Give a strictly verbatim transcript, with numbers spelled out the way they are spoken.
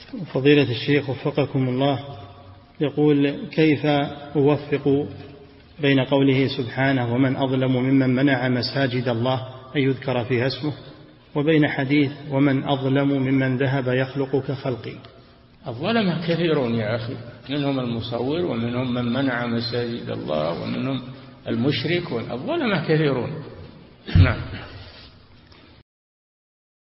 فضيلة الشيخ وفقكم الله، يقول: كيف أوفق بين قوله سبحانه ومن أظلم ممن منع مساجد الله أن يذكر فيها اسمه، وبين حديث ومن أظلم ممن ذهب يخلق كخلقي؟ الظلمة كثيرون يا أخي، منهم المصور ومنهم من منع مساجد الله ومنهم المشرك، والظلمة كثيرون. نعم.